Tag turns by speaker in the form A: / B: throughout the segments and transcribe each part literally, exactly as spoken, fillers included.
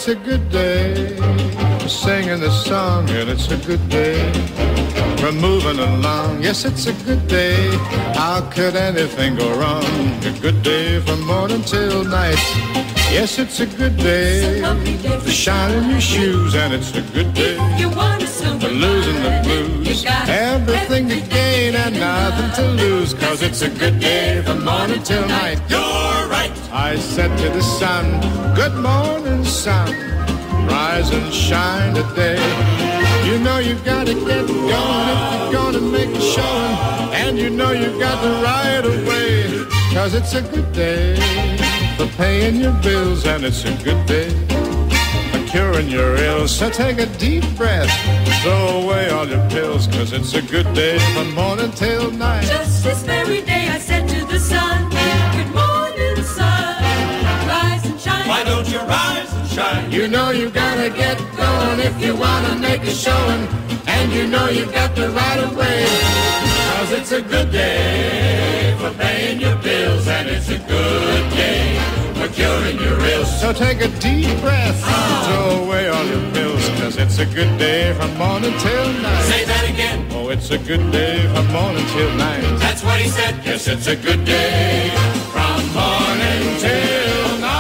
A: it's a good day. We're singing the song and it's a good day. We're moving along, yes, it's a good day. How could anything go wrong? A good day from morning till night. Yes, it's a good day. day to shine in your shoes, and it's a good day.
B: You want a silver
A: for losing the blues. Everything to gain and nothing to lose, 'cause it's a good day from morning till night.
B: You're right.
A: I said to the sun, good morning, sun. Rise and shine today. You know you've got to get going if you're gonna make a showing. And you know you've got the right of way, 'cause it's a good day for paying your bills, and it's a good day for curing your ills. So take a deep breath, throw away all your pills, 'cause it's a good day from morning till night.
B: Just this very day I said to the sun, good morning, sun. Rise and shine.
C: Why don't you rise and shine?
A: You know you gotta get going if you wanna make a showing. And you know you got the right of way, 'cause it's a good day for paying your bills, and it's a good day for curing your ills. So take a deep breath, oh. Throw away all your pills, 'cause it's a good day from morning till night.
C: Say that again.
A: Oh, it's a good day from morning till night.
C: That's what he said.
A: Yes, it's a good day from morning till night.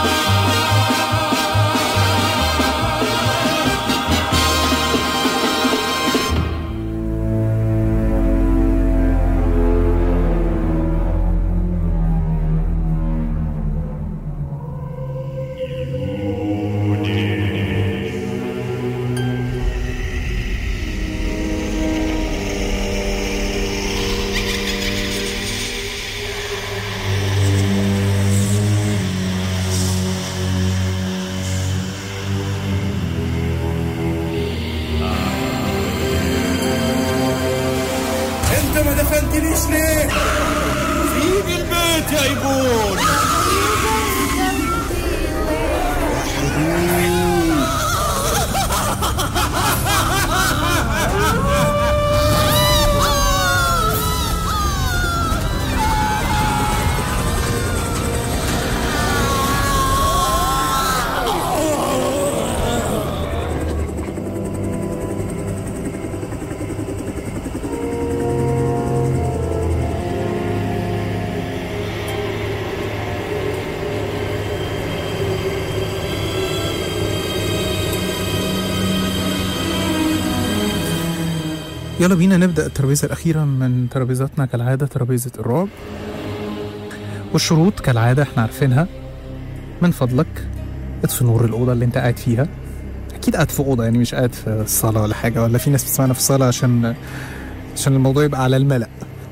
D: يلا بينا نبدأ الترابيزة الأخيرة من ترابيزاتنا كالعادة، ترابيزة الرعب. والشروط كالعادة احنا عارفينها. من فضلك اطفي نور الأوضة اللي انت قاعد فيها. أكيد قاعد في أوضة، يعني مش قاعد في الصالة ولا حاجة، ولا في ناس بتسمعنا في الصالة عشان عشان الموضوع يبقى على الملأ.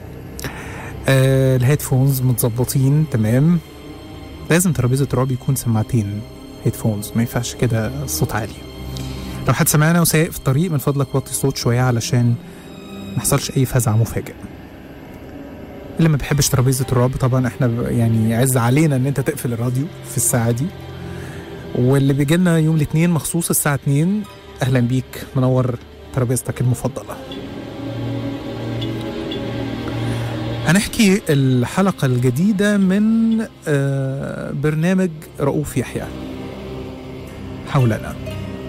D: آه الهيدفونز متظبطين تمام. لازم ترابيزة رعب يكون سماعتين هيدفونز، ما ينفعش كده صوت عالي. لو حد سمعنا وسايق في الطريق من فضلك وطي الصوت شوية علشان ما يحصلش أي فزع مفاجئ. اللي ما بيحبش ترابيزة الرعب طبعا احنا يعني عز علينا ان انت تقفل الراديو في الساعة دي. واللي بيجي لنا يوم الاثنين مخصوص الساعة اتنين، اهلا بيك، منور ترابيزتك المفضلة. هنحكي الحلقة الجديدة من برنامج رؤوف يحيى حولنا.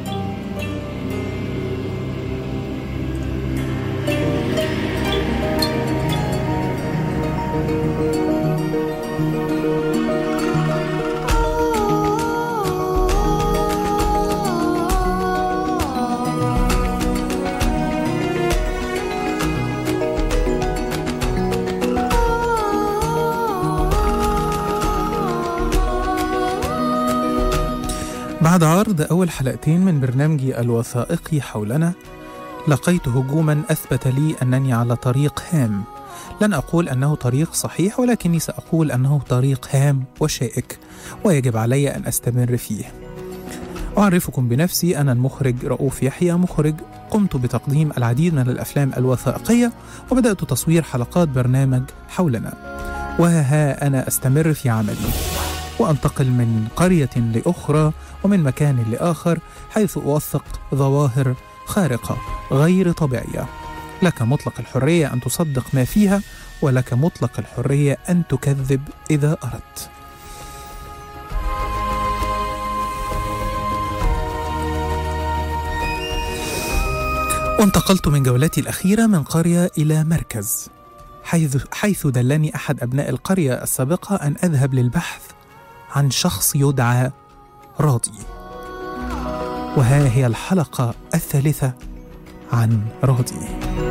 D: بعد عرض أول حلقتين من برنامجي الوثائقي حولنا، لقيت هجوما أثبت لي أنني على طريق هام. لن أقول أنه طريق صحيح، ولكني سأقول أنه طريق هام وشائك ويجب علي أن أستمر فيه. أعرفكم بنفسي، أنا المخرج رؤوف يحيى، مخرج قمت بتقديم العديد من الأفلام الوثائقية وبدأت تصوير حلقات برنامج حولنا. وها أنا أستمر في عملي وأنتقل من قرية لأخرى ومن مكان لآخر، حيث أوثق ظواهر خارقة غير طبيعية. لك مطلق الحرية أن تصدق ما فيها، ولك مطلق الحرية أن تكذب إذا أردت. وانتقلت من جولتي الأخيرة من قرية إلى مركز، حيث, حيث دلني أحد أبناء القرية السابقة أن أذهب للبحث عن شخص يدعى راضي. وها هي الحلقة الثالثة عن راضي.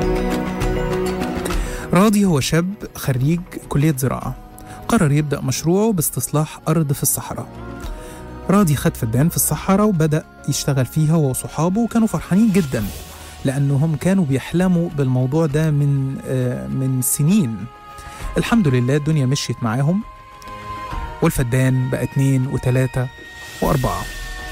D: راضي هو شاب خريج كلية زراعة، قرر يبدأ مشروعه باستصلاح أرض في الصحراء. راضي خد فدان في الصحراء وبدأ يشتغل فيها هو وصحابه، وكانوا فرحانين جدا لأنهم كانوا بيحلموا بالموضوع ده من آه من سنين. الحمد لله الدنيا مشيت معاهم، والفدان بقى اتنين وتلاتة وأربعة.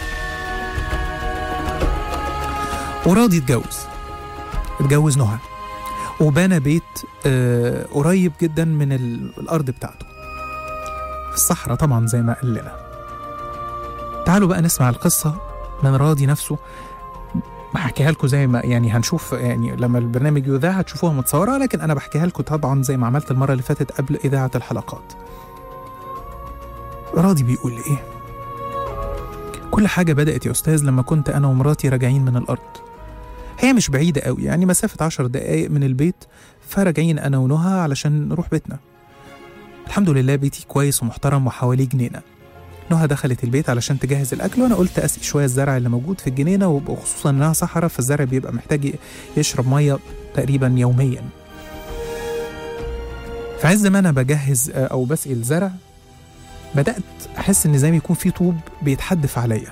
D: وراضي اتجوز اتجوز نهى، وبنى بيت آه قريب جدا من الأرض بتاعته في الصحراء طبعا زي ما قال لنا. تعالوا بقى نسمع القصة من راضي نفسه. بحكيها لكم زي ما يعني هنشوف، يعني لما البرنامج يذاع هتشوفوها متصورة، لكن أنا بحكيها لكم طبعا زي ما عملت المرة اللي فاتت قبل إذاعة الحلقات. راضي بيقول إيه؟ كل حاجة بدأت يا أستاذ لما كنت أنا ومراتي راجعين من الأرض. هي مش بعيدة قوي، يعني مسافة عشر دقايق من البيت، فراجعين أنا ونهى علشان نروح بيتنا. الحمد لله بيتي كويس ومحترم وحواليه جنينة. نهى دخلت البيت علشان تجهز الأكل، وأنا قلت أسقي شوية الزرع اللي موجود في الجنينة، وخصوصا إنها صحراء فالزرع بيبقى محتاج يشرب مية تقريبا يوميا. في عز ما أنا بجهز أو بسقي الزرع بدأت أحس إن زي ما يكون في طوب بيتحدف عليا،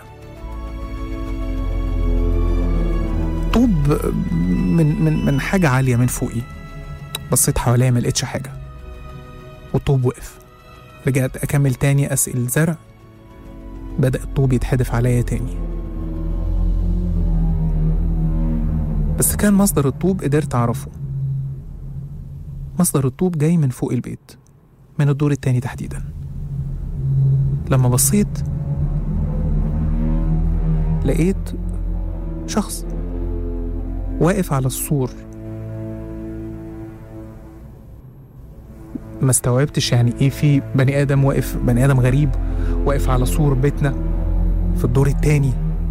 D: طوب من من من حاجة عالية من فوقي. بصيت حواليا ما لقيتش حاجة، والطوب وقف. رجعت أكمل تاني أسقي الزرع، بدأ الطوب يتحدف عليا تاني. بس كان مصدر الطوب قدرت أعرفه. مصدر الطوب جاي من فوق البيت، من الدور التاني تحديدا. لما بصيت لقيت شخص واقف على السور. ما استوعبتش يعني ايه في بني ادم واقف، بني ادم غريب واقف على سور بيتنا في الدور التاني.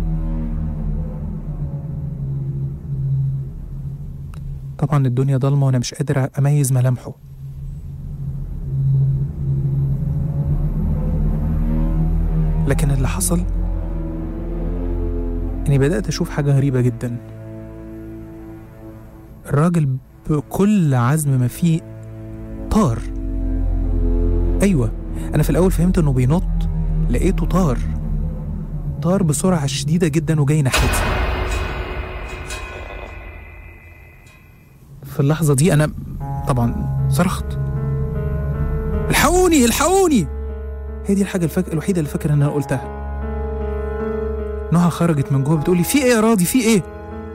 D: طبعا الدنيا ضلمة وانا مش قادر اميز ملامحه. لكن اللي حصل اني بدأت اشوف حاجة غريبة جدا. الراجل بكل عزم ما فيه طار. ايوه، انا في الاول فهمت انه بينط، لقيته طار طار بسرعة شديدة جدا وجاي ناحيتي. في اللحظة دي انا طبعا صرخت الحقوني الحقوني. هي دي الحاجة الفك... الوحيدة اللي فاكر ان انا قلتها. نهى خرجت من جوه بتقولي في ايه يا راضي في ايه؟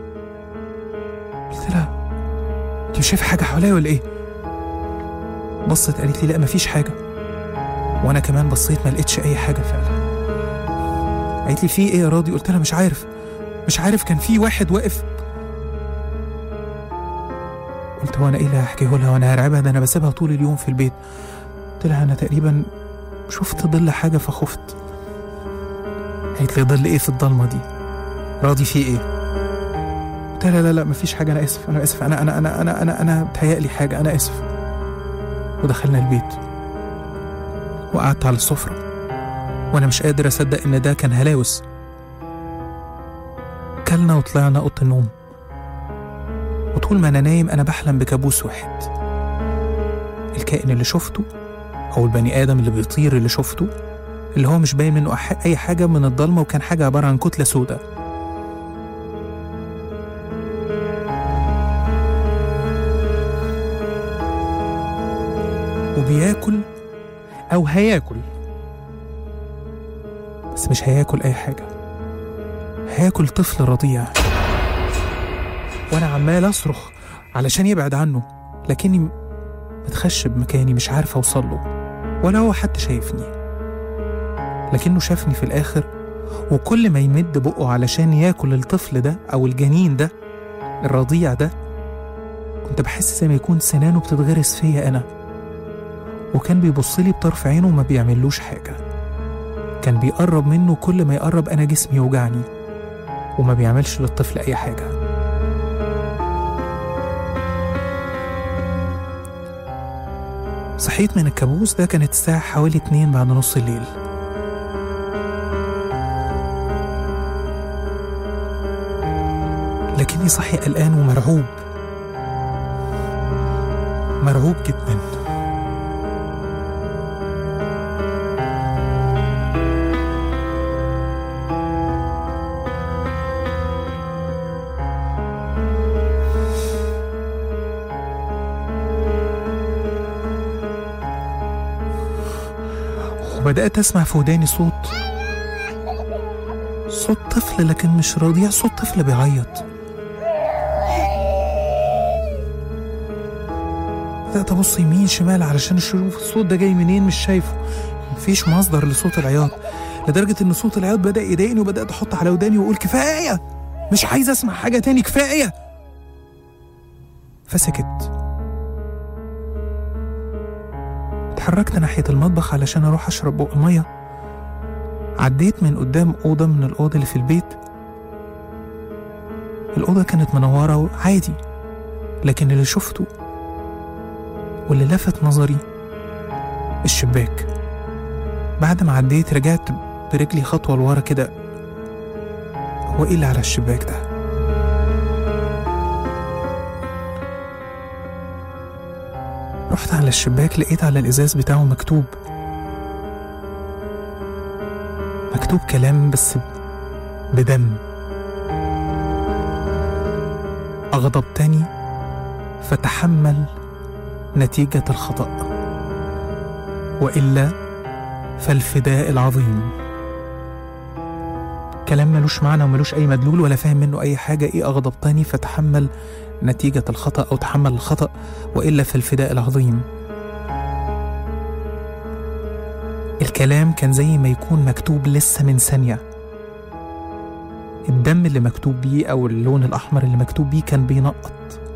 D: قلت لها انت مش شايفة حاجة حواليا ولا ايه؟ بصت قالت لي لا مفيش حاجة، وانا كمان بصيت ما لقيتش اي حاجة فعلا. قالت لي في ايه يا راضي؟ قلت لها مش عارف مش عارف كان في واحد واقف. قلت هو انا ايه اللي هحكيه لها وانا هرعبها؟ ده انا بسيبها طول اليوم في البيت. قلت لها انا تقريبا شفت ظل حاجة فخفت. قالت لي ظل ايه في الضلمة دي؟ راضي في ايه؟ قلت لها لا لا مفيش حاجة، انا اسف انا اسف انا انا انا انا انا انا بتهيألي حاجة، انا اسف. ودخلنا البيت وقعدت على السفرة وانا مش قادر اصدق ان ده كان هلاوس. كلنا وطلعنا اوضه النوم، وطول ما انا نايم انا بحلم بكابوس واحد. الكائن اللي شفته او البني ادم اللي بيطير اللي شفته، اللي هو مش باين منه اي حاجة من الضلمة، وكان حاجة عبارة عن كتلة سوداء. وبياكل او هياكل، بس مش هياكل اي حاجة، هياكل طفل رضيع. وانا عمال اصرخ علشان يبعد عنه، لكني متخشب مكاني مش عارف اوصله، ولا هو حتى شايفني. لكنه شافني في الاخر، وكل ما يمد بقه علشان ياكل الطفل ده او الجنين ده الرضيع ده، كنت بحس زي ما يكون سنانه بتتغرس فيا انا. وكان بيبصلي بطرف عينه وما بيعملوش حاجة. كان بيقرب منه، كل ما يقرب أنا جسمي يوجعني، وما بيعملش للطفل أي حاجة. صحيت من الكابوس ده، كانت الساعة حوالي اتنين بعد نص الليل. لكني صحي قلقان ومرعوب، مرعوب جدا. وبدأت أسمع في وداني صوت صوت طفل، لكن مش رضيع، صوت طفل بيعيط. بدأت أبص يمين شمال علشان أشوف الصوت ده جاي منين، مش شايفه، مفيش مصدر لصوت العياط، لدرجة إن صوت العياط بدأ يضايقني، وبدأت أحط على وداني وأقول كفاية، مش عايز أسمع حاجة تاني، كفاية. فسكت. اتحركت ناحية المطبخ علشان أروح أشرب بق مية. عديت من قدام أوضة من الأوضة اللي في البيت. الأوضة كانت منورة عادي، لكن اللي شفته واللي لفت نظري الشباك. بعد ما عديت رجعت برجلي خطوة لورا كده، هو إيه اللي على الشباك ده؟ رحت على الشباك، لقيت على الإزاز بتاعه مكتوب مكتوب كلام بس بدم: أغضبتني فتحمل نتيجة الخطأ، وإلا فالفداء العظيم. كلام ملوش معنى وملوش أي مدلول ولا فاهم منه أي حاجة. إيه أغضبتني فتحمل نتيجة الخطأ أو تحمل الخطأ، وإلا فالفداء العظيم؟ الكلام كان زي ما يكون مكتوب لسه من ثانية. الدم اللي مكتوب بيه أو اللون الأحمر اللي مكتوب بيه كان بينقط.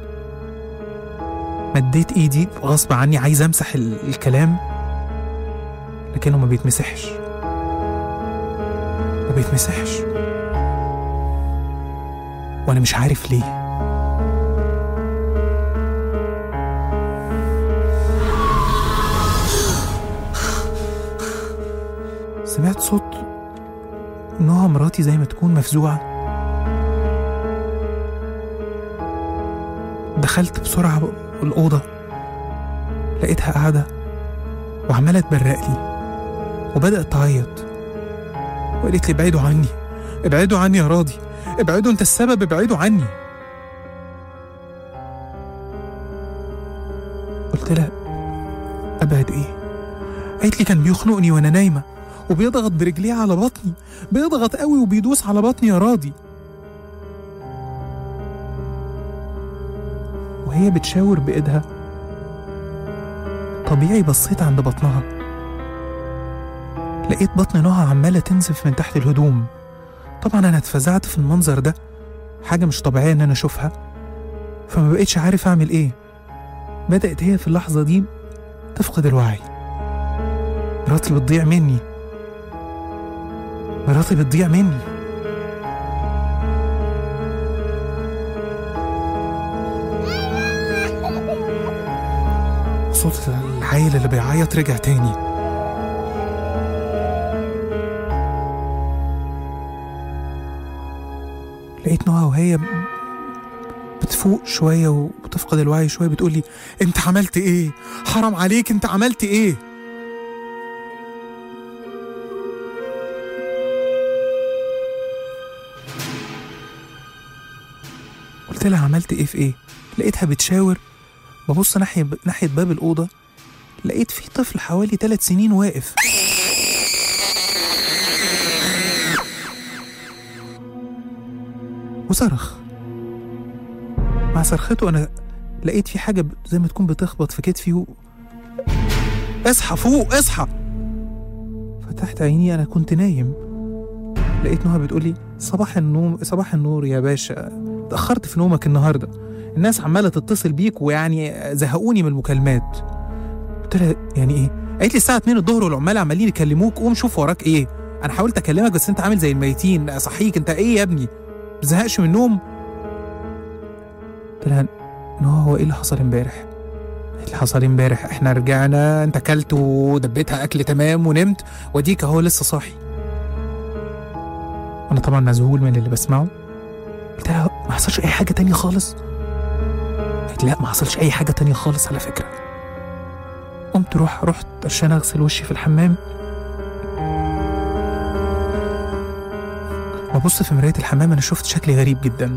D: مديت إيدي غصب عني عايز أمسح الكلام، لكنه ما بيتمسحش ما بيتمسحش وأنا مش عارف ليه. سمعت صوت إنها مراتي زي ما تكون مفزوعة. دخلت بسرعة الأوضة، لقيتها قاعدة وعمالة تبرق لي وبدأت تعيط، وقالت لي ابعدوا عني، ابعدوا عني يا راضي، ابعدوا، انت السبب، ابعدوا عني. قلت لها ابعد ايه؟ قالت لي كان بيخنقني وانا نايمة وبيضغط برجليه على بطني، بيضغط قوي وبيدوس على بطني يا راضي. وهي بتشاور بإيدها، طبيعي بصيت عند بطنها، لقيت بطن نوها عمالة تنزف من تحت الهدوم. طبعا أنا اتفزعت في المنظر ده، حاجة مش طبيعية إن أنا أشوفها، فما بقيتش عارف أعمل إيه. بدأت هي في اللحظة دي تفقد الوعي. مراتي بتضيع مني، مراتي بتضيع مني. صوت العيل اللي بيعيط رجع تاني. لقيت نوها وهي بتفوق شوية وبتفقد الوعي شوية بتقولي انت عملت ايه؟ حرام عليك، انت عملت ايه؟ قلت لها عملت ايه في ايه؟ لقيتها بتشاور. ببص ناحية ناحية باب الأوضة، لقيت في طفل حوالي ثلاث سنين واقف. وصرخ. مع صرخته أنا لقيت في حاجة زي ما تكون بتخبط في كتفي و... اصحى فوق، اصحى. فتحت عيني، أنا كنت نايم. لقيت نوها بتقولي صباح النوم، صباح النور يا باشا، تأخرت في نومك النهاردة، الناس عمالة تتصل بيك ويعني زهقوني من المكالمات. قلت لها يعني ايه؟ قالت لي الساعة اتنين الظهر والعمال عمالين يكلموك، قوم شوف وراك ايه. انا حاولت اكلمك بس انت عامل زي الميتين، اصحيك، انت ايه يا ابني؟ متزهقش من النوم؟ قلت لها نو، هو ايه اللي حصل امبارح؟ اللي حصل امبارح، احنا رجعنا، انت اكلت ودبيتها اكل تمام ونمت، وديك اهو لسه صاحي. انا طبعا مذهول من اللي بسمعه. قلت لها ما حصلش اي حاجه تانية خالص؟ قالت لا ما حصلش اي حاجه تانية خالص على فكره. قمت روح رحت عشان اغسل وشي في الحمام، وابص في مرايه الحمام انا شفت شكلي غريب جدا.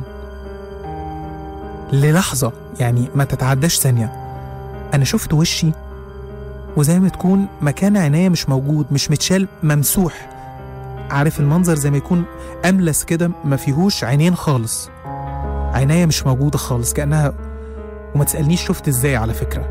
D: للحظه يعني ما تتعداش ثانيه انا شفت وشي وزي ما تكون مكان عينيا مش موجود، مش متشال، ممسوح. عارف المنظر زي ما يكون املس كده ما فيهوش عينين خالص، عينيا مش موجوده خالص كانها. وما تسالنيش شفت ازاي على فكره،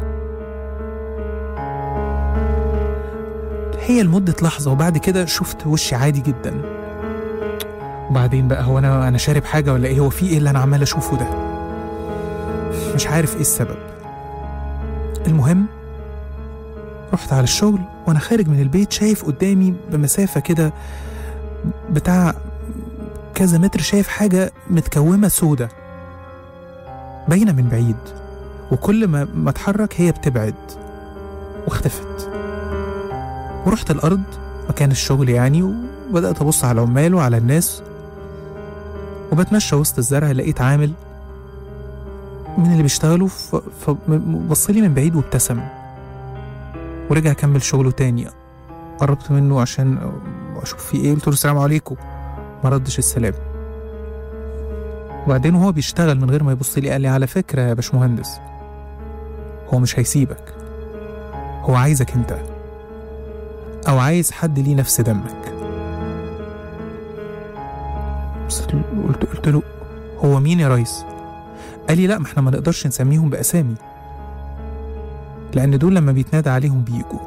D: هي لمده لحظه وبعد كده شفت وشي عادي جدا. وبعدين بقى هو انا انا شارب حاجه ولا ايه؟ هو في ايه اللي انا عمال اشوفه ده؟ مش عارف ايه السبب. المهم رحت على الشغل وانا خارج من البيت شايف قدامي بمسافه كده بتاع كذا متر، شايف حاجه متكومه سودة باينه من بعيد، وكل ما ما اتحرك هي بتبعد واختفت. ورحت الارض مكان الشغل يعني، وبدات ابص على العمال وعلى الناس، وبتمشى وسط الزرع لقيت عامل من اللي بيشتغلوا فبصلي من بعيد وابتسم ورجع كمل شغله تاني. قربت منه عشان اشوف فيه ايه، قلت له السلام عليكم، ما ردش السلام. وبعدين وهو بيشتغل من غير ما يبص لي قال لي على فكره يا باشمهندس هو مش هيسيبك، هو عايزك انت، او عايز حد ليه نفس دمك. قلت قلت له هو مين يا ريس؟ قال لي لا ما احنا ما نقدرش نسميهم باسامي لان دول لما بيتنادى عليهم بيجوا.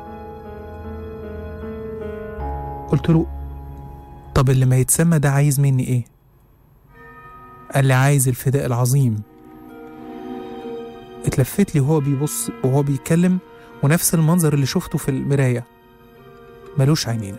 D: قلت له طب اللي ما يتسمى ده عايز مني ايه؟ قال لي عايز الفداء العظيم. اتلفت لي وهو بيبص وهو بيتكلم، ونفس المنظر اللي شفته في المراية، ملوش عينين.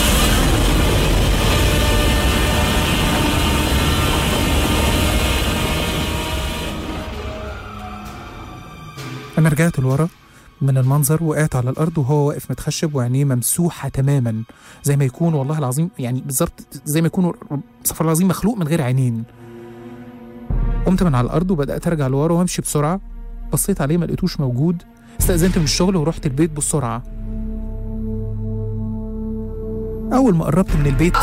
D: أنا رجعت لورا من المنظر، وقعت على الأرض وهو واقف متخشب وعينيه ممسوحة تماما، زي ما يكون والله العظيم يعني بالظبط زي ما يكون استغفر الله العظيم مخلوق من غير عينين. قمت من على الأرض وبدأت أرجع لورا وأمشي بسرعة. بصيت عليه ما لقيتوش موجود، استأذنت من الشغل ورحت البيت بسرعة. أول ما قربت من البيت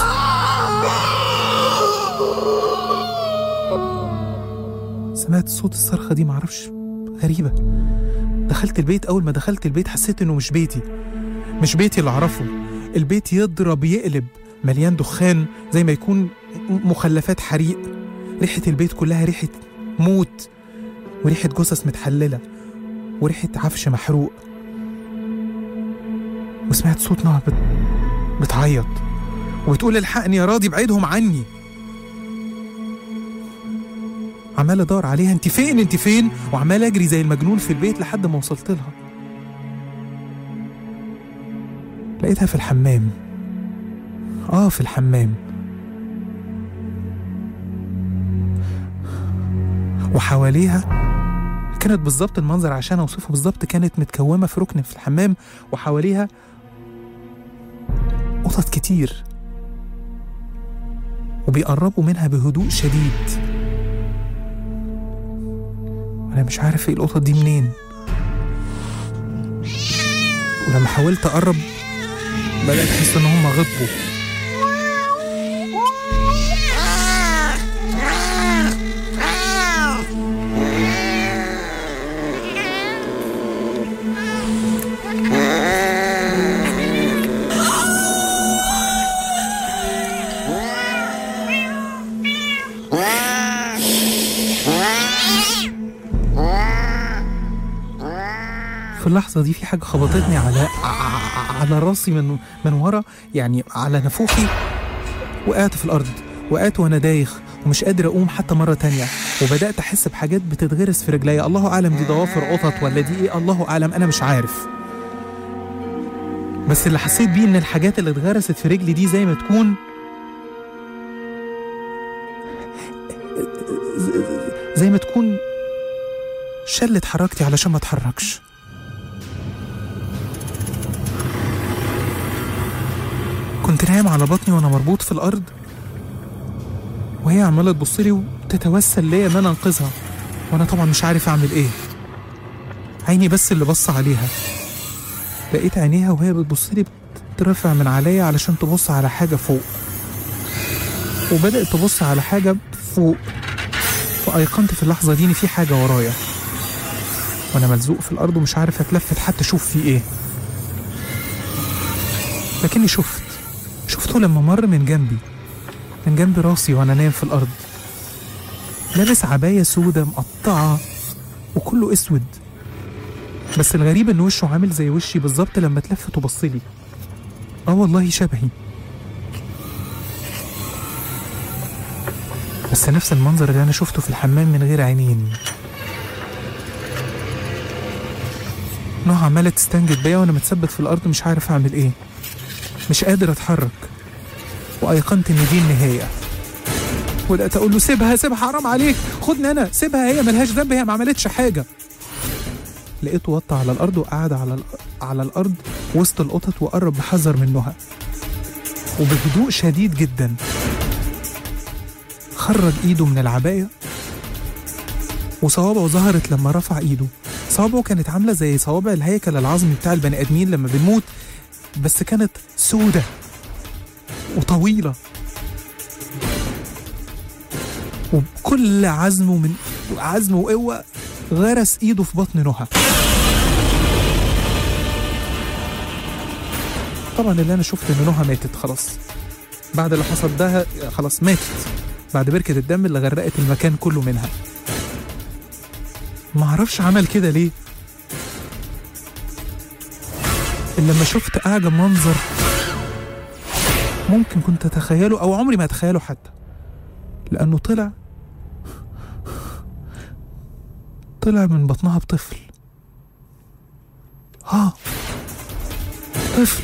D: سمعت صوت الصرخة دي، معرفش غريبة. دخلت البيت، أول ما دخلت البيت حسيت إنه مش بيتي، مش بيتي اللي أعرفه. البيت يضرب يقلب، مليان دخان زي ما يكون مخلفات حريق. ريحة البيت كلها ريحة موت، وريحة جثث متحللة، وريحة عفش محروق. وسمعت صوت نهى بت... بتعيط وبتقول الحقني يا راضي ابعدهم عني. عمال ادور عليها، انت فين انت فين، وعمال اجري زي المجنون في البيت لحد ما وصلت لها. لقيتها في الحمام. اه في الحمام، وحواليها كانت بالظبط المنظر عشان اوصفه بالظبط، كانت متكومه في ركن في الحمام، وحواليها قطط كتير وبيقربوا منها بهدوء شديد. انا مش عارف ايه القطط دي منين، ولما حاولت اقرب بدأت احس ان هم غضبوا. في اللحظة دي في حاجة خبطتني على على راسي من من ورا، يعني على نافوخي. وقعت في الأرض، وقعت وأنا دايخ ومش قادر أقوم حتى مرة تانية. وبدأت أحس بحاجات بتتغرس في رجلي، الله أعلم دي ضوافر قطط ولا دي إيه، الله أعلم، أنا مش عارف. بس اللي حسيت بيه إن الحاجات اللي اتغرست في رجلي دي زي ما تكون زي ما تكون شلت حركتي علشان ما اتحركش. كنت نايم على بطني وانا مربوط في الارض، وهي عماله تبص لي وتتوسل ليا ان انا انقذها، وانا طبعا مش عارف اعمل ايه. عيني بس اللي بص عليها، لقيت عينيها وهي بتبص لي بترفع من عليا علشان تبص على حاجه فوق، وبدأت تبص على حاجه فوق، وايقنت في اللحظه دي ان في حاجه ورايا، وانا ملزوق في الارض ومش عارف اتلفت حتى اشوف في ايه. لكني شفت شفته لما مر من جنبي من جنب راسي وانا نايم في الارض، لابس عبايه سودة مقطعه وكله اسود، بس الغريب ان وشه عامل زي وشي بالظبط لما اتلفت وبصلي. اه والله شبهي، بس نفس المنظر اللي انا شفته في الحمام من غير عينين. نوع عماله تستنجد بيا وانا متثبت في الارض مش عارف اعمل ايه، مش قادر اتحرك، وايقنت ان دي النهايه. وبدات اقول له سيبها سيبها حرام عليك، خدني انا، سيبها هي ملهاش ذنب، هي ما عملتش حاجه. لقيته وطى على الارض وقعد على على الارض وسط القطط وقرب بحذر منها، وبهدوء شديد جدا خرج ايده من العبايه، وصوابعه ظهرت لما رفع ايده. صوابعه كانت عامله زي صوابع الهيكل العظمي بتاع البني ادمين لما بنموت، بس كانت سودة وطويله، وبكل عزمه من عزم وقوه غرس ايده في بطن نهى. طبعا اللي انا شفت ان نهى ماتت خلاص بعد اللي حصل ده، خلاص ماتت بعد بركة الدم اللي غرقت المكان كله منها. ما اعرفش عمل كده ليه، إلا لما شفت اعجب منظر ممكن كنت اتخيله او عمري ما اتخيله حتى، لانه طلع طلع من بطنها بطفل. ها طفل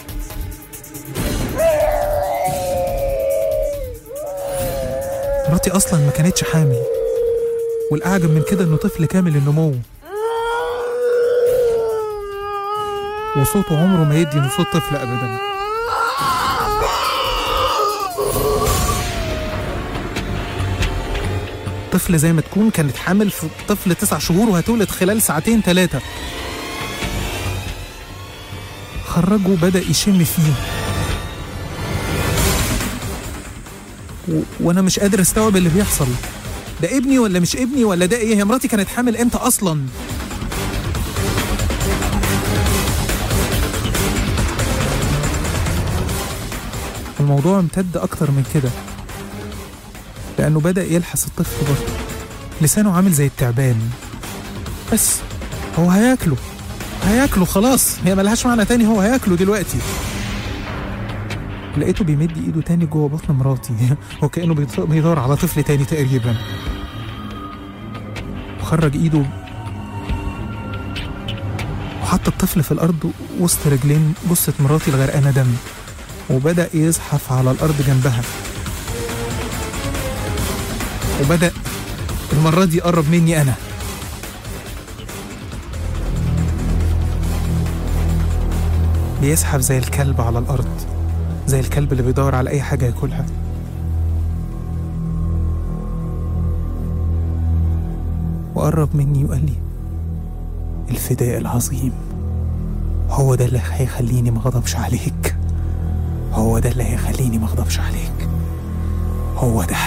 D: مراتي اصلا ما كانتش حامل، والاعجب من كده انه طفل كامل النمو، وصوته عمره ما يدي من صوت طفل ابدا. طفل زي ما تكون كانت حامل في طفل تسع شهور وهتولد خلال ساعتين ثلاثة. خرجه وبدأ يشم فيه، و... وانا مش قادر استوعب اللي بيحصل. ده ابني ولا مش ابني ولا ده ايه؟ هي مراتي كانت حامل امتى اصلا؟ الموضوع امتد اكتر من كده، لانه بدأ يلحس الطفل برضه، لسانه عامل زي التعبان، بس هو هياكله هياكله خلاص، هي ملهاش معنى تاني، هو هياكله دلوقتي. لقيته بيمد ايده تاني جوه بطن مراتي وكأنه بيدور على طفل تاني تقريبا، وخرج ايده وحط الطفل في الارض وسط رجلين جثة مراتي الغرقانة دم، وبدأ يزحف على الارض جنبها، وبدأ المرة دي يقرب مني انا. بيزحف زي الكلب على الارض، زي الكلب اللي بيدور على اي حاجة ياكلها. وقرب مني وقال لي الفداء العظيم هو ده اللي هيخليني ما اغضبش عليك، هو ده اللي هيخليني ما اغضبش عليك، هو ده.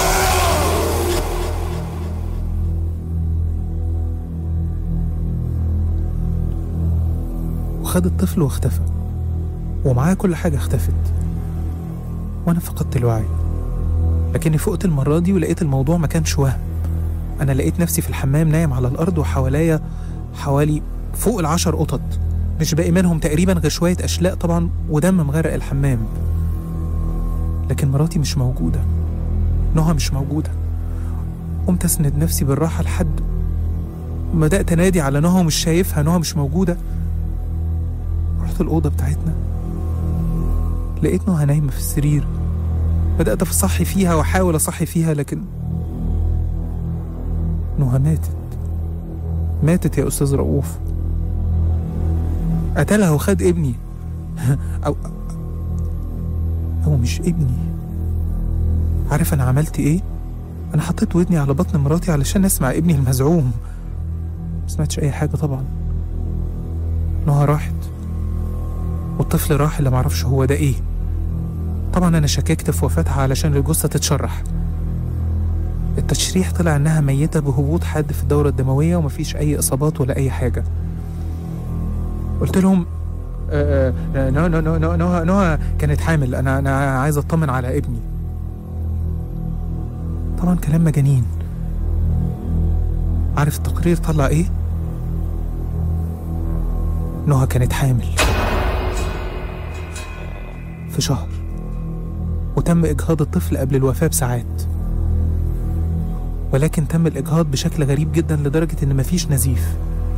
D: وخد الطفل واختفى، ومعاه كل حاجة اختفت، وانا فقدت الوعي. لكني فقت المرة دي ولقيت الموضوع ما كانش وهم. انا لقيت نفسي في الحمام نايم على الارض، وحواليا حوالي فوق العشر قطط، مش باقي منهم تقريبا غير شوية اشلاء طبعا ودم مغرق الحمام. لكن مراتي مش موجودة، نهى مش موجودة. قمت اسند نفسي بالراحة لحد ما بدأت انادي على نهى ومش شايفها، نهى مش موجودة. رحت الأوضة بتاعتنا، لقيت نهى نايمة في السرير. بدأت أصحي فيها وأحاول أصحي فيها، لكن نهى ماتت ماتت يا أستاذ رؤوف. قتلها وخد ابني. أو أو مش ابني. عارف أنا عملت إيه؟ أنا حطيت ودني على بطن مراتي علشان أسمع ابني المزعوم. مسمعتش أي حاجة طبعا. نهى راحت والطفل راح اللي معرفش هو ده إيه. طبعا أنا شككت في وفاتها علشان الجثة تتشرح. التشريح طلع إنها ميتة بهبوط حاد في الدورة الدموية ومفيش أي إصابات ولا أي حاجة. قلت لهم آه آه نو نو نو نو نو نو كانت حامل. أنا أنا عايز أطمن على ابني. طبعا كلام مجانين. عارف التقرير طلع إيه؟ نهى كانت حامل في شهر، وتم إجهاض الطفل قبل الوفاة بساعات، ولكن تم الإجهاض بشكل غريب جدا لدرجة إن مفيش نزيف.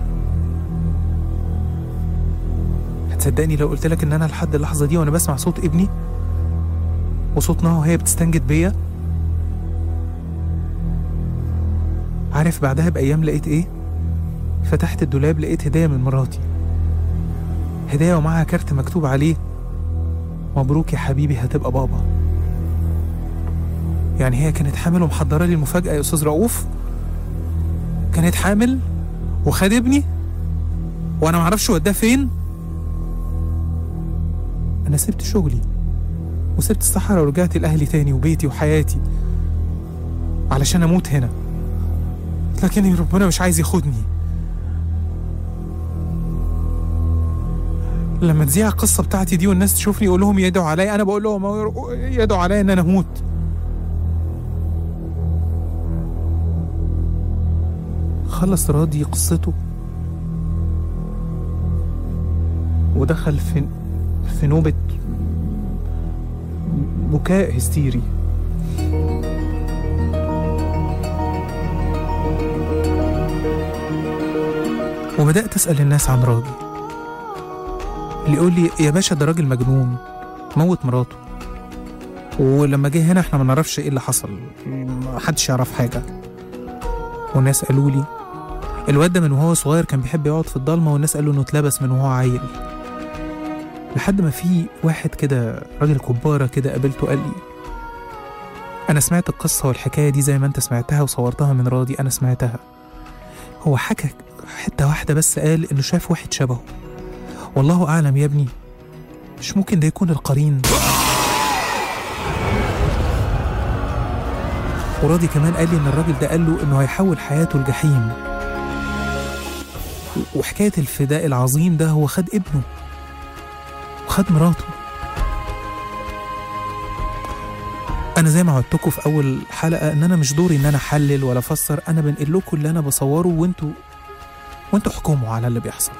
D: هتصدقني لو قلت لك إن أنا لحد اللحظة دي وأنا بسمع صوت ابني وصوت نهى وهي بتستنجد بيا؟ عارف بعدها بأيام لقيت إيه؟ فتحت الدولاب لقيت هدية من مراتي، هدية ومعها كارت مكتوب عليه مبروك يا حبيبي هتبقى بابا. يعني هي كانت حامل ومحضرة لي المفاجأة يا أستاذ رؤوف. كانت حامل وخد ابني وأنا معرفش وداه فين. أنا سبت شغلي وسبت الصحراء ورجعت لأهلي تاني وبيتي وحياتي علشان أموت هنا، لكن ربنا مش عايز ياخدني. لما تذيع القصة بتاعتي دي والناس تشوفني يقول لهم يدعوا عليا، أنا بقول لهم يدعوا عليا إن أنا أموت. خلص راضي قصته ودخل في في نوبة بكاء هستيري. وبدأت أسأل الناس عن راضي. اللي يقول لي يا باشا ده راجل مجنون موت مراته، ولما جه هنا احنا ما نعرفش ايه اللي حصل، محدش يعرف حاجة. والناس قالوا لي الواد ده من وهو صغير كان بيحب يقعد في الضلمة، والناس قالوا انه اتلبس من وهو عيل. لحد ما في واحد كده راجل كبارة كده قابلته قال لي انا سمعت القصة والحكاية دي زي ما انت سمعتها وصورتها من راضي، انا سمعتها. هو حكى حتة واحدة بس، قال انه شاف واحد شبهه. والله اعلم يا ابني، مش ممكن ده يكون القرين. وراضي كمان قال لي ان الراجل ده قال له انه هيحول حياته الجحيم. وحكاية الفداء العظيم ده هو خد ابنه وخد مراته. انا زي ما عودتكم في اول حلقة ان انا مش دوري ان انا احلل ولا افسر، انا بنقل لكم اللي انا بصوره وانتوا وانتوا احكموا على اللي بيحصل.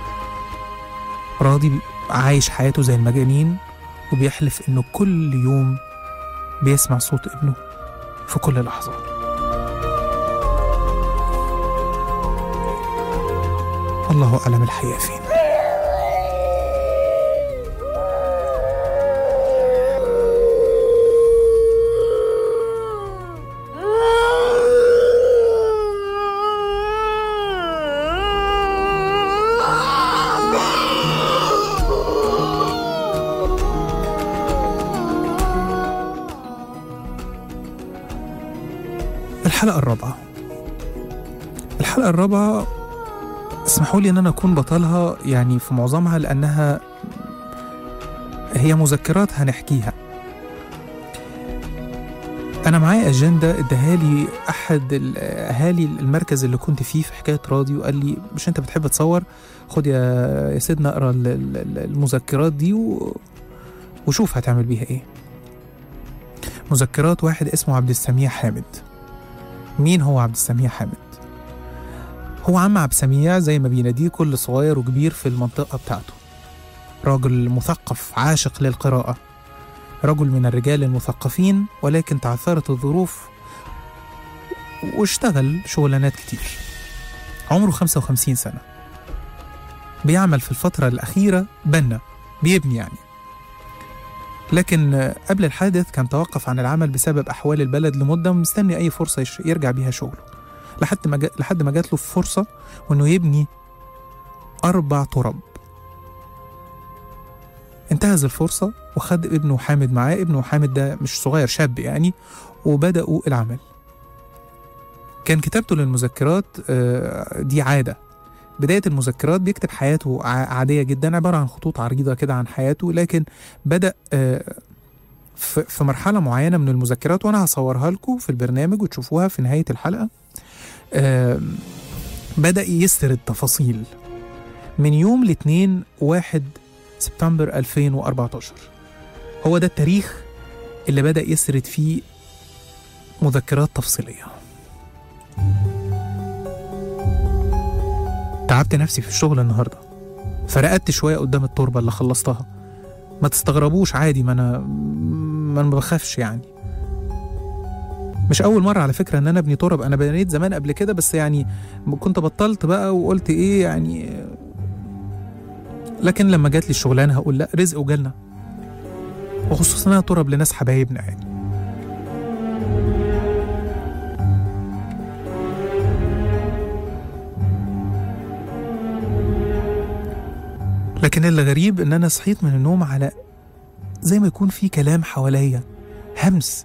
D: راضي عايش حياته زي المجانين وبيحلف انه كل يوم بيسمع صوت ابنه في كل لحظة. الله أعلم الحقيقة فين. الحلقة الرابعة. الحلقة الرابعة اسمحوا لي ان انا اكون بطلها يعني في معظمها، لانها هي مذكرات هنحكيها. انا معايا اجنده اداها لي احد اهالي المركز اللي كنت فيه في حكايه راضي، وقال لي مش انت بتحب تصور، خد يا يا سيدنا اقرا المذكرات دي وشوف هتعمل بيها ايه. مذكرات واحد اسمه عبد السميع حامد. مين هو عبد السميع حامد؟ هو عم عبد السميع زي ما بيناديه كل صغير وكبير في المنطقة بتاعته. راجل مثقف عاشق للقراءة، رجل من الرجال المثقفين، ولكن تعثرت الظروف واشتغل شغلانات كتير. عمره خمسة وخمسين سنة، بيعمل في الفترة الأخيرة بنا، بيبني يعني. لكن قبل الحادث كان توقف عن العمل بسبب أحوال البلد لمدة، ومستني أي فرصة يرجع بيها شغله. لحد ما جا... لحد ما جات له فرصة وإنه يبني أربع تراب. انتهز الفرصة وخد ابنه حامد معاه. ابنه حامد ده مش صغير، شاب يعني، وبدأوا العمل. كان كتابته للمذكرات دي عادة. بداية المذكرات بيكتب حياته عادية جدا، عبارة عن خطوط عريضة كده عن حياته، لكن بدأ في مرحلة معينة من المذكرات، وأنا هصورها لكم في البرنامج وتشوفوها في نهاية الحلقة. بدأ يسرد تفاصيل من يوم الاثنين واحد سبتمبر ألفين وأربعتاشر. هو ده التاريخ اللي بدأ يسرد فيه مذكرات تفصيلية. تعبت نفسي في الشغل النهاردة، فرقدت شوية قدام التربة اللي خلصتها. ما تستغربوش، عادي، ما أنا ما بخافش يعني. مش أول مرة على فكرة إن أنا أبني تراب، أنا بنيت زمان قبل كده، بس يعني كنت بطلت بقى وقلت إيه يعني. لكن لما جات لي الشغلانة هقول لأ، رزق وجالنا، وخصوصا أنا تراب لناس حبايبنا يعني. لكن اللي غريب إن أنا صحيت من النوم على زي ما يكون في كلام حواليا، همس.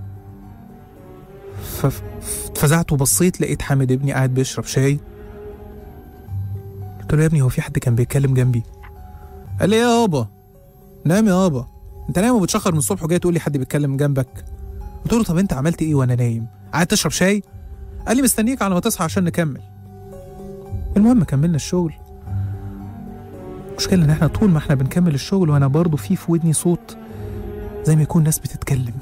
D: ففزعت وبصيت، لقيت حامد ابني قاعد بيشرب شاي. قلت له يا ابني هو في حد كان بيتكلم جنبي؟ قال لي يا يابا نام يا يابا، انت نايم وبتشخر من الصبح وجاي تقول لي حد بيتكلم جنبك؟ قلت له طب انت عملت ايه وانا نايم؟ قاعد تشرب شاي؟ قال لي مستنيك على ما تصحى عشان نكمل. المهم كملنا الشغل. المشكلة ان احنا طول ما احنا بنكمل الشغل وانا برضو في في ودني صوت زي ما يكون ناس بتتكلم.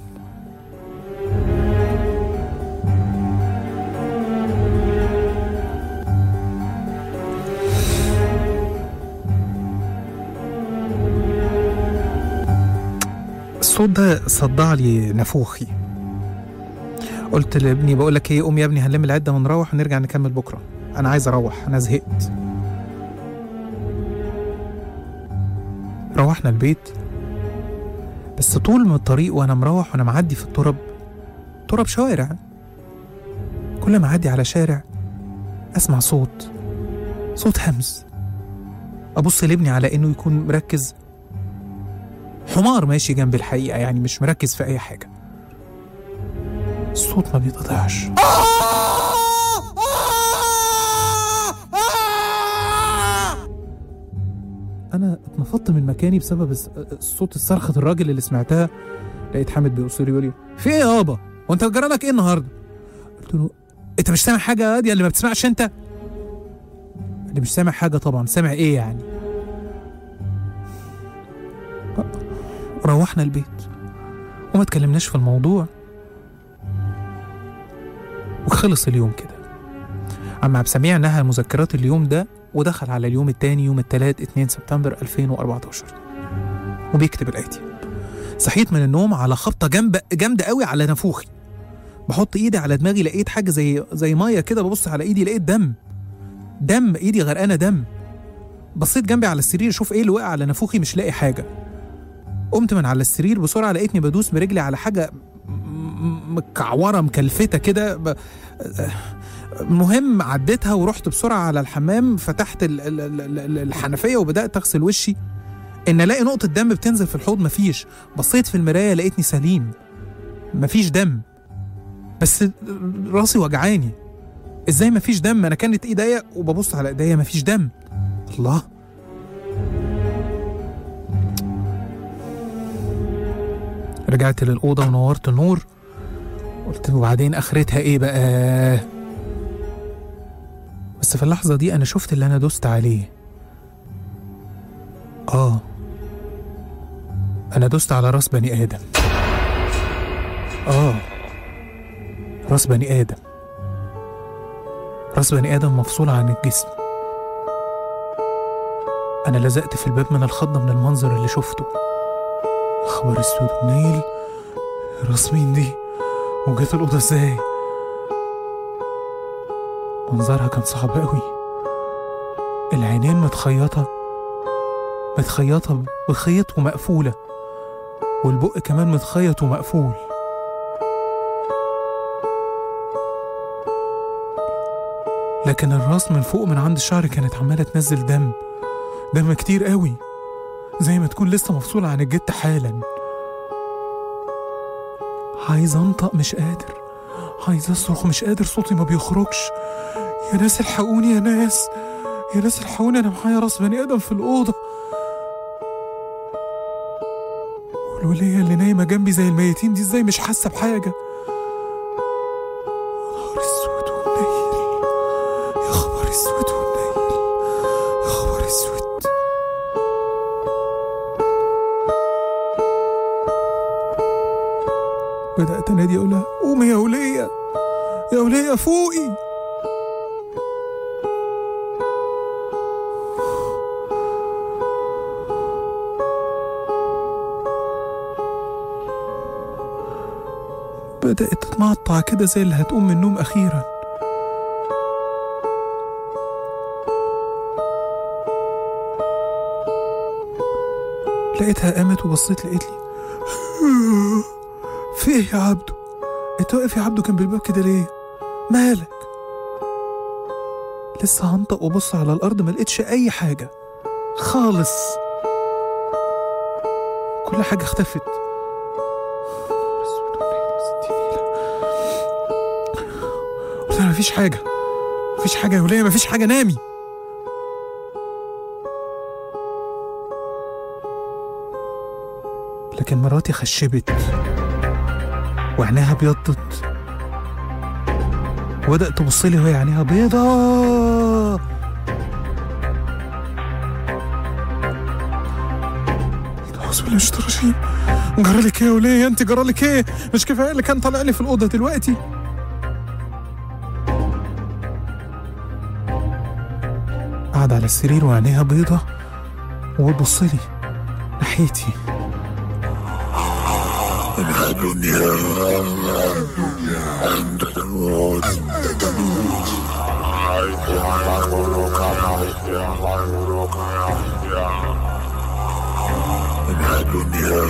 D: الصوت ده صدع لي نافوخي. قلت لابني بقول لك ايه، قوم يا ابني هنلم العده ونروح ونرجع نكمل بكره، انا عايز اروح، انا زهقت. روحنا البيت، بس طول من الطريق وانا مروح وانا معدي في التراب، تراب شوارع، كل ما اعدي على شارع اسمع صوت صوت همس. ابص لابني على انه يكون مركز، حمار ماشي جنب الحقيقة يعني، مش مركز في أي حاجة. الصوت ما بيتقطعش. أنا اتنفضت من مكاني بسبب الصوت، الصرخة الراجل اللي سمعتها. لقيت حامد بيبص لي يقول لي في إيه يابا؟ وأنت جرالك إيه النهاردة؟ قلت له أنت مش سامع حاجة يا دي اللي ما بتسمعش أنت؟ اللي مش سامع حاجة طبعا، سامع إيه يعني؟ روحنا البيت وما تكلمناش في الموضوع وخلص اليوم كده. عم عبد السميع نهى مذكرات اليوم ده ودخل على اليوم التاني يوم الثلاث اثنين سبتمبر ألفين وأربعتاشر وبيكتب الآتي: صحيت من النوم على خبطة جامدة جامدة قوي على نافوخي. بحط ايدي على دماغي لقيت حاجة زي زي مية كده، ببص على ايدي لقيت دم دم ايدي غرقانة دم. بصيت جنبي على السرير اشوف ايه اللي وقع على نافوخي، مش لاقي حاجة. قمت من على السرير بسرعة، لقيتني بدوس برجلي على حاجة مكعورة مكلفتة كده. المهم عديتها ورحت بسرعة على الحمام، فتحت الحنفية وبدأت أغسل وشي. إن ألاقي نقطة دم بتنزل في الحوض، مفيش. بصيت في المراية لقيتني سليم، مفيش دم، بس راسي وجعاني. إزاي مفيش دم؟ أنا كانت إيديا وببص على إيديا مفيش دم. الله. رجعت للأوضة ونورت النور. قلت وبعدين آخرتها إيه بقى؟ بس في اللحظة دي أنا شفت اللي أنا دوست عليه. آه أنا دوست على راس بني آدم. آه راس بني آدم راس بني آدم مفصولة عن الجسم. أنا لزقت في الباب من الخضة من المنظر اللي شفته. خبر اسود ونيل، راس مين دي؟ وجت الأوضة ازاي؟ منظرها كان صعب قوي. العينين متخيطة متخيطة بخيط ومقفولة، والبق كمان متخيط ومقفول. لكن الراس من فوق من عند الشعر كانت عمالة تنزل دم، دم كتير قوي، زي ما تكون لسه مفصولة عن الجت حالا. عايز انطق مش قادر، عايز اصرخ مش قادر، صوتي ما بيخرجش. يا ناس الحقوني، يا ناس يا ناس الحقوني، انا معايا راس بني ادم في الاوضه، والوليه اللي نايمه جنبي زي الميتين دي ازاي مش حاسه بحاجه؟ نهار اسود ومنيل، يا خبر اسود ومنيل، يا خبر اسود. بدأت انادي اقولها قومي يا وليه، يا وليه فوقي. بدأت تتمعطع كده زي اللي هتقوم من النوم أخيرا. لقيتها قامت وبصيت لقيت لي في ايه يا عبدو؟ انت واقف يا عبدو جنب الباب كده ليه؟ مالك؟ لسه هنطق وبص على الأرض ما لقيتش أي حاجة خالص، كل حاجة اختفت. قلت لها مفيش حاجة، مفيش حاجة يا ولية، مفيش حاجة، نامي. لكن مراتي خشبت وعينيها بيضت وبدأت تبصلي وهي عينيها بيضة. أعوذ بالله من الشيطان الرجيم. جرالك ايه يا وليه؟ انت جرالك ايه؟ مش كفاية اللي كان طالع لي في الأوضة دلوقتي؟ قاعدة على السرير وعينيها بيضة وبتبصلي ناحيتي.
E: الدنيا أنت تموت، أنت تموت، الدنيا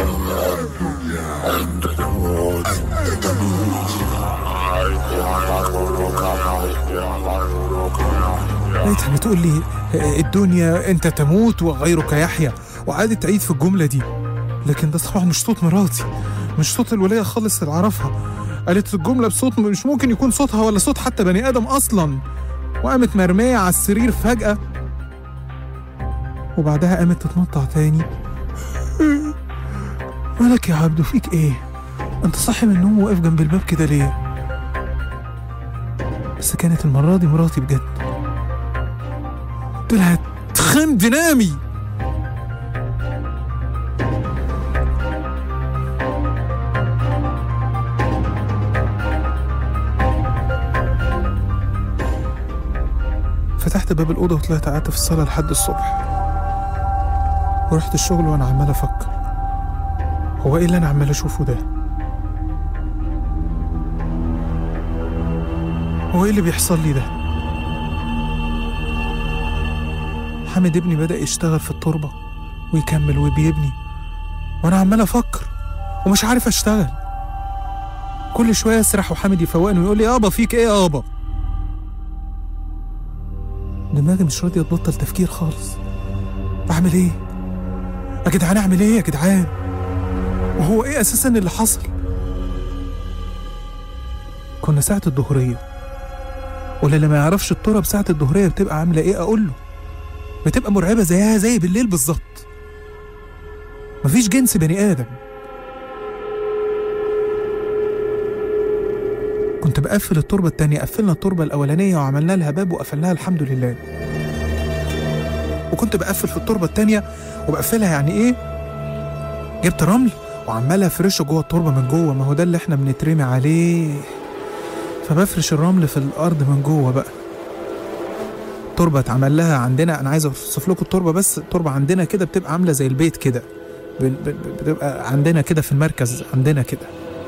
E: أنت تموت، أنت تموت.
D: لقيتها بتقول لي الدنيا أنت تموت وغيرك يحيى، وقعدت تعيد في الجملة دي. لكن ده طبعا مش صوت مراتي، مش صوت الولية خالص اللي أعرفها. قالت الجملة بصوت مش ممكن يكون صوتها ولا صوت حتى بني آدم أصلا. وقامت مرمية على السرير فجأة، وبعدها قامت تتنطع تاني. مالك يا عبدو؟ فيك ايه؟ انت صاحي من النوم وواقف جنب الباب كده ليه؟ بس كانت المرة دي مراتي بجد. قلت لها تخمد نامي. فتحت باب الأوضة وطلعت قعدت في الصالة لحد الصبح، ورحت الشغل وأنا عمال أفكر هو إيه اللي أنا عمال أشوفه ده؟ هو إيه اللي بيحصل لي ده؟ حامد ابني بدأ يشتغل في التربة ويكمل وبيبني، وأنا عمال أفكر ومش عارف أشتغل. كل شوية أسرح وحامد يفوقني ويقول لي يابا فيك إيه يابا؟ دماغي مش راضية تبطل تفكير خالص. أعمل إيه؟ يا جدعان أعمل إيه يا جدعان؟ وهو إيه أساساً اللي حصل؟ كنا ساعة الظهرية، واللي ما يعرفش التراب ساعة الظهرية بتبقى عاملة إيه أقول له؟ بتبقى مرعبة زيها زي بالليل بالظبط. مفيش جنس بني آدم. كنت بقفل التربة التانية، قفلنا التربة الأولانية وعملنا لها باب وقفلناها الحمد لله. وكنت بقفل في التربة التانية وبقفلها يعني إيه؟ جبت رمل وعمالها فرشه جوه التربة من جوه، ما هو ده اللي احنا بنترمي عليه. فبفرش الرمل في الأرض من جوه بقى. التربة اتعمل لها عندنا، أنا عايز أوصف لكم التربة بس. التربة عندنا كده بتبقى عاملة زي البيت كده، بتبقى عندنا كده في المركز عندنا كده،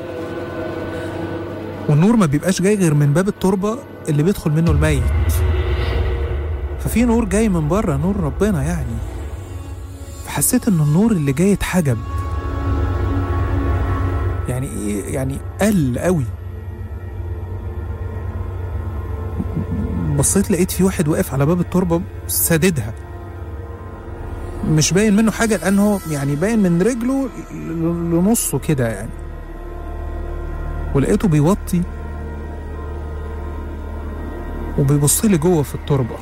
D: والنور ما بيبقاش جاي غير من باب التربة اللي بيدخل منه الميت. ففي نور جاي من بره، نور ربنا يعني. فحسيت ان النور اللي جاي اتحجب، يعني ايه يعني؟ قل قوي. بصيت لقيت في واحد واقف على باب التربة ساددها، مش باين منه حاجة لأنه يعني باين من رجله لنصه كده يعني، ولقيته بيوطي وبيبص لي جوه في التربة.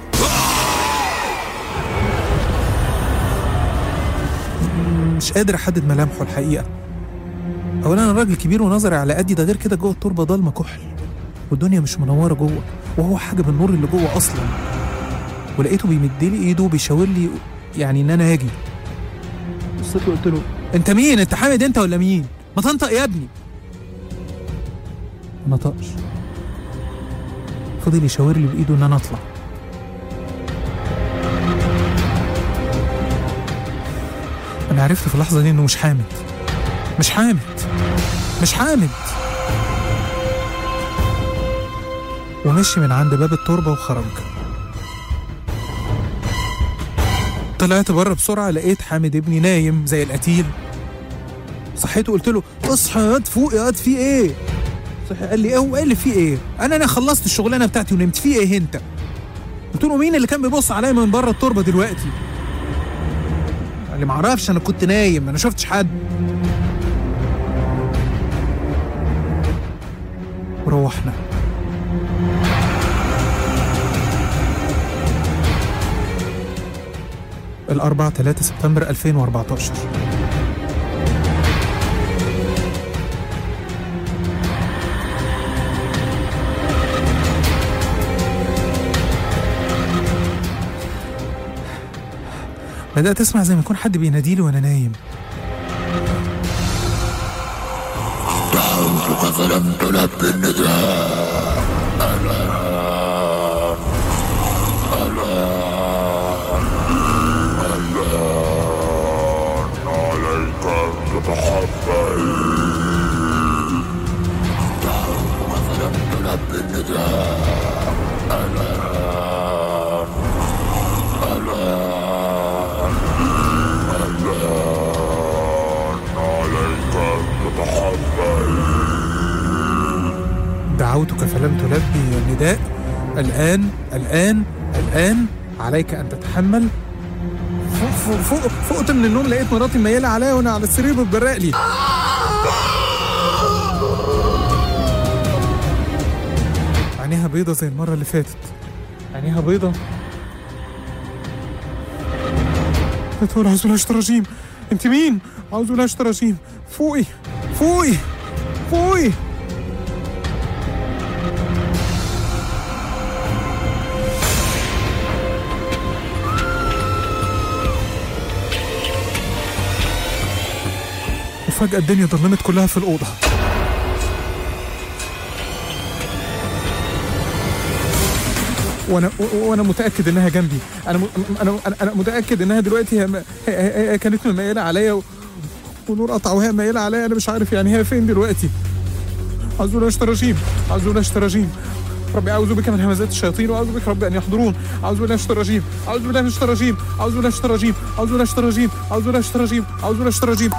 D: مش قادر أحدد ملامحه الحقيقة. أولا أنا راجل كبير ونظري على قدي، ده غير كده جوه التربة ضلمة كحل والدنيا مش منورة جوه، وهو حاجة بالنور اللي جوه أصلا. ولقيته بيمدلي إيده وبيشاور لي يعني إن أنا هاجي. بصيت له قلت له أنت مين؟ أنت حامد أنت ولا مين؟ ما تنطق يا ابني. ما نطقش، فضل يشاور لي بإيده إن أنا أطلع. أنا عرفت في اللحظة دي إنه مش حامد، مش حامد، مش حامد. ومشي من عند باب التربة وخرج. طلعت بره بسرعة، لقيت حامد ابني نايم زي القتيل. صحيته قلت له اصحى يا واد، فوق يا واد، في ايه؟ صحي قال لي ايه؟ هو قال لي في ايه؟ انا انا خلصت الشغلانة بتاعتي ونمت، في ايه انت؟ قلت له مين اللي كان بيبص عليا من بره التربة دلوقتي؟ قال لي معرفش، انا كنت نايم، انا شفتش حد. وروحنا. الأربعاء ثلاثة سبتمبر ألفين وأربعتاشر. بدأت أسمع زي ما يكون حد بيناديلي وأنا نايم.
E: دعوتك فلم تلب النداء. تحفل دعوتك فلم تلب النداء. الآن الآن الآن عليك أن تتحمل.
D: دعوتك فلم تلبي النداء. الآن الآن الآن عليك أن تتحمل. فوق فوق فقت من النوم، لقيت مراتي ميالة عليا وانا على السرير بتبرق لي. عينيها بيضة زي المرة اللي فاتت، عينيها بيضة. بتقول أعوذ بالله من الرجيم. انت مين؟ أعوذ بالله من الرجيم. فوقي فوقي فوقي. فجأة الدنيا ضلمت كلها في الأوضة. وأنا وأنا متأكد إنها جنبي. أنا م... أنا أنا متأكد إنها دلوقتي هي, م... هي... هي كانت مميلة عليا و... ونور قطع وهي مميلة عليا. أنا مش عارف يعني هي فين دلوقتي. أعوذ بالله من الرجيم. أعوذ بالله من الرجيم. ربي أعوذ بك من همزات الشياطين وأعوذ بك ربي أن يحضرون. أعوذ بالله من الرجيم. أعوذ بالله من الرجيم. أعوذ بالله من الرجيم. أعوذ بالله من الرجيم. أعوذ بالله من الرجيم. أعوذ بالله من الرجيم.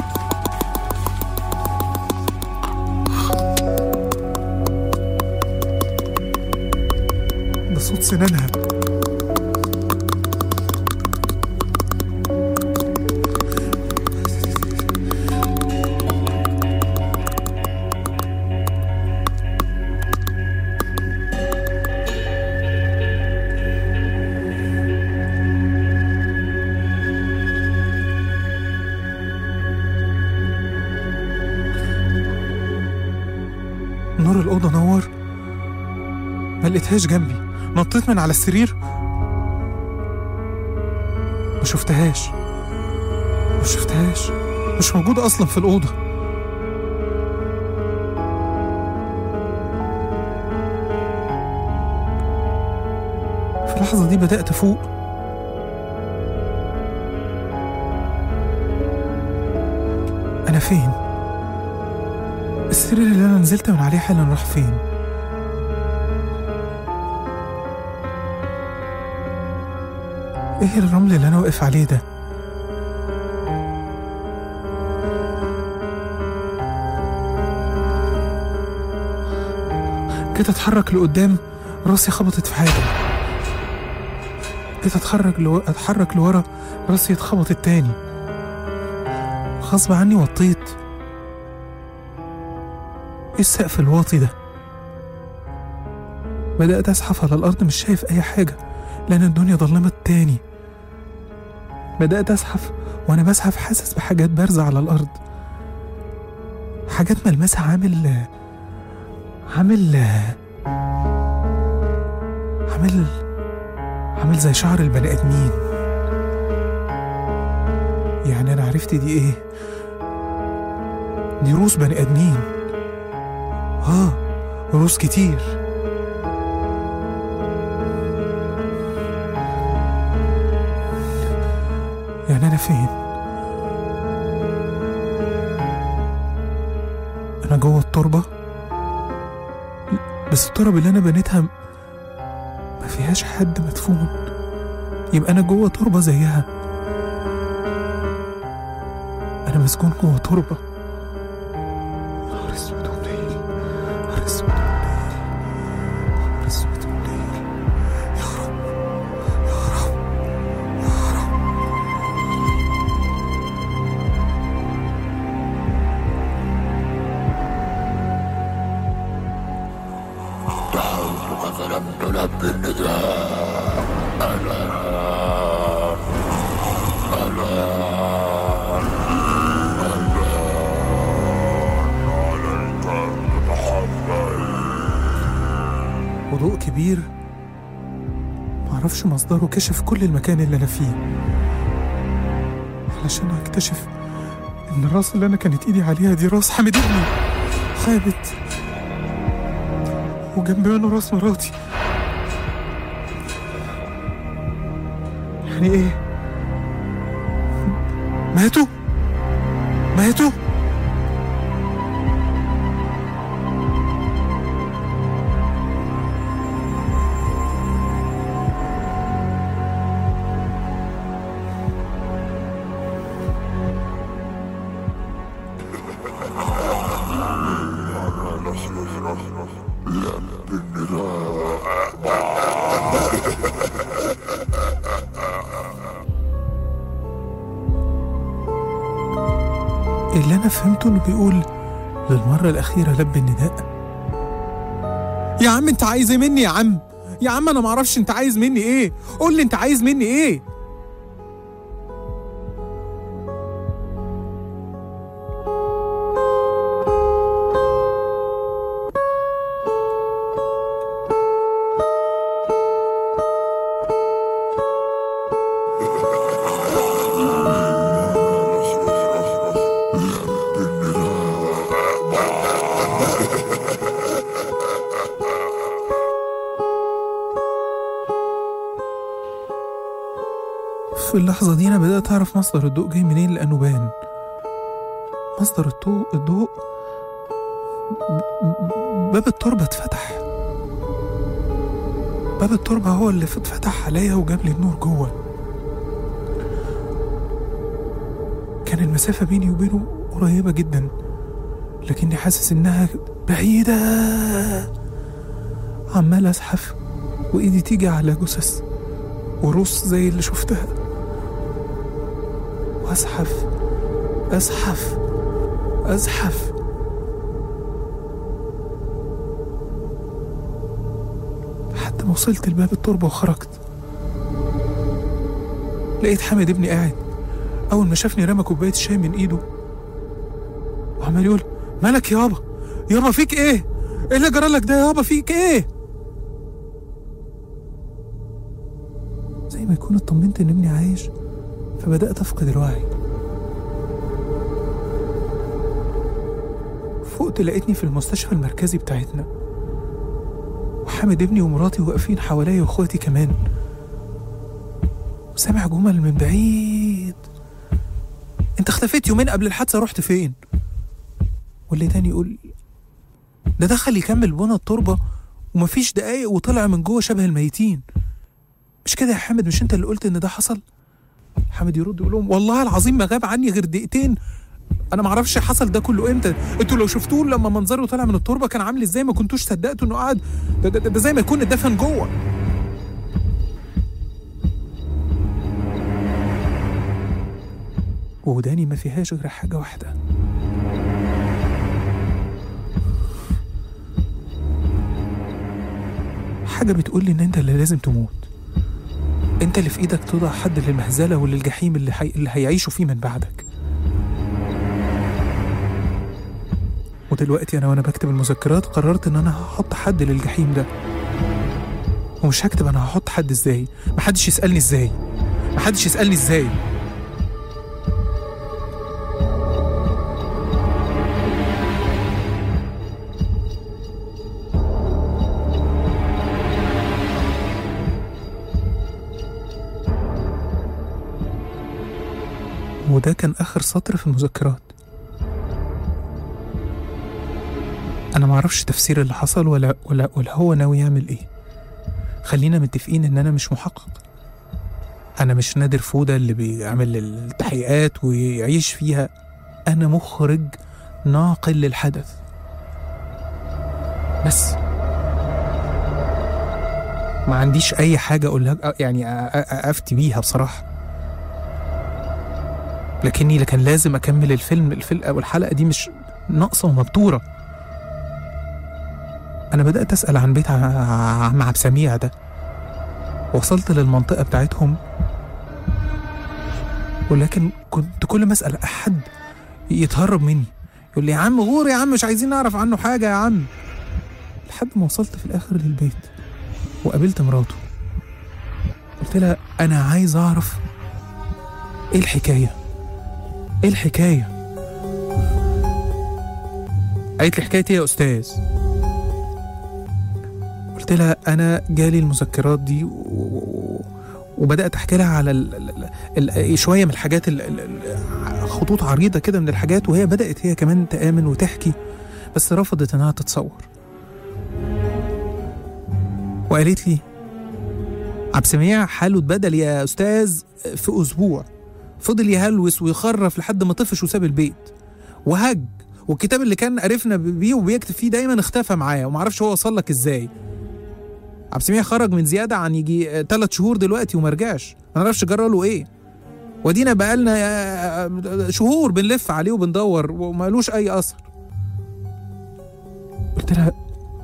D: صوت سنانها. نور الأوضة نور، ما لقيتهاش جنبي. نطيت من على السرير، ما شفتهاش ما شفتهاش مش موجودة أصلا في الأوضة. في اللحظة دي بدأت أفوق. أنا فين؟ السرير اللي أنا نزلت من عليه حالا راح فين؟ ايه الرمل اللي انا واقف عليه ده؟ كده اتحرك لقدام راسي خبطت في حاجة، بقيت اتحرك لو... اتحرك لورا، راسي اتخبطت تاني، غصب عني وطيت. ايه السقف الواطي ده؟ بدأت أزحف على الأرض، مش شايف أي حاجة لأن الدنيا ضلمت تاني. بدأت أزحف، وأنا بزحف حاسس بحاجات بارزة على الأرض، حاجات ملمسها عامل عامل عامل عامل زي شعر البني آدمين. يعني أنا عرفت دي إيه؟ دي روس بني آدمين. آه روس كتير. يعني أنا فين؟ أنا جوه التربة، بس التربة اللي أنا بنيتها ما فيهاش حد مدفون، يبقى أنا جوه تربة زيها. أنا مسكون جوه تربة. نهار أسود وليل، نهار أسود وليل، نهار أسود وليل. يا رب يا رب يا رب.
E: دعوتك فلم تلبي النداء. ألا ألا
D: وضوء كبير معرفش مصدره كشف كل المكان اللي أنا فيه، علشان أكتشف إن الراس اللي أنا كانت إيدي عليها دي راس حامد ابني خابت، وجنب منه راس مراتي. يعني إيه؟ ماتوا؟ ماتوا؟ اللي أنا فهمته إنه بيقول للمرة الأخيرة لبي النداء. يا عم أنت عايز إيه مني يا عم؟ يا عم أنا معرفش أنت عايز مني إيه؟ قول لي أنت عايز مني إيه؟ في اللحظة دي أنا بدأت أعرف مصدر الضوء جاي منين، لأنه بان. مصدر الضوء الضوء باب التربة اتفتح. باب التربة هو اللي اتفتح عليا وجاب لي النور جوه. كان المسافة بيني وبينه قريبة جدا، لكني حاسس إنها بعيدة. عمال أزحف وإيدي تيجي على جثث وروس زي اللي شفتها، وأزحف أزحف أزحف لحد ما وصلت لباب التربة وخرجت. لقيت حامد ابني قاعد. أول ما شافني رمى كوباية الشاي من إيده وعمال يقول مالك يابا؟ يابا فيك إيه؟ إيه اللي جرالك ده يابا؟ فيك إيه؟ زي ما يكون اطمنت إن ابني عايش، فبدأت أفقد الوعي. فقت لقيتني في المستشفى المركزي بتاعتنا، وحامد ابني ومراتي واقفين حواليا واخواتي كمان، وسامع جمل من بعيد: انت اختفيت يومين قبل الحادثة، رحت فين؟ واللي تاني يقول ده دخل يكمل بنا التربة ومفيش دقايق وطلع من جوه شبه الميتين. مش كده يا حامد؟ مش انت اللي قلت ان ده حصل؟ حامد يرد يقول لهم والله العظيم ما غاب عني غير دقيقتين، انا معرفش حصل ده كله امتى. انتوا لو شفتوه لما منظره طلع من التربه كان عامل ازاي ما كنتوش صدقتوا انه قاعد ده, ده, ده زي ما يكون اتدفن جوه. وداني ما فيهاش غير حاجه واحده، حاجه بتقول لي ان انت اللي لازم تموت، انت اللي في ايدك تضع حد للمهزله وللجحيم اللي, حي... اللي هيعيشوا فيه من بعدك. ودلوقتي انا وانا بكتب المذكرات قررت ان انا هحط حد للجحيم ده، ومش هكتب انا هحط حد ازاي، محدش يسألني ازاي، محدش يسألني ازاي. وده كان آخر سطر في المذكرات. أنا معرفش تفسير اللي حصل ولا, ولا, ولا هو ناوي يعمل إيه. خلينا متفقين إن أنا مش محقق، أنا مش نادر فودة اللي بيعمل التحقيقات ويعيش فيها، أنا مخرج ناقل للحدث بس. ما عنديش أي حاجة أقولها يعني أفتي بيها بصراحة، لكني لكن لازم أكمل الفيلم الفيلم أو الحلقة دي مش ناقصة ومبتورة. أنا بدأت أسأل عن بيت عم عبد السميع ده، وصلت للمنطقة بتاعتهم، ولكن كنت كل ما أسأل أحد يتهرب مني، يقول لي يا عم غور يا عم مش عايزين نعرف عنه حاجة يا عم. لحد ما وصلت في الآخر للبيت وقابلت مراته، قلت لها أنا عايز أعرف إيه الحكاية، إيه الحكاية؟ قالت لي حكايتي يا أستاذ. قلت لها أنا جالي المذكرات دي و... و... وبدأت أحكي لها على ال... ال... ال... شوية من الحاجات ال... ال... خطوط عريضة كده من الحاجات، وهي بدأت هي كمان تآمن وتحكي، بس رفضت إنها تتصور. وقالت لي عبد السميع حاله اتبدل يا أستاذ في أسبوع، فضل يهلوس ويخرف لحد ما طفش وساب البيت وهج، والكتاب اللي كان عرفنا بيه وبيكتب فيه دايما اختفى معايا ومعرفش هو وصل لك ازاي. عبد السميع خرج من زيادة عن يجي ثلاث شهور دلوقتي ومرجعش، ما نعرفش جرى له ايه، ودينا بقالنا شهور بنلف عليه وبندور وما لوش اي اثر. قلت لها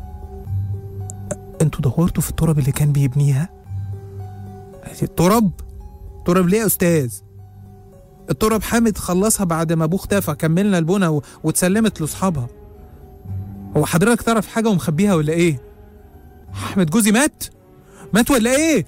D: انتوا دورتوا في التراب اللي كان بيبنيها؟ التراب؟ تراب ليه يا استاذ؟ التراب حامد خلصها بعد ما ابوه اختفى، كملنا البنى و... واتسلمت لاصحابها. هو حضرتك تعرف حاجه ومخبيها ولا ايه؟ احمد جوزي مات؟ مات ولا ايه؟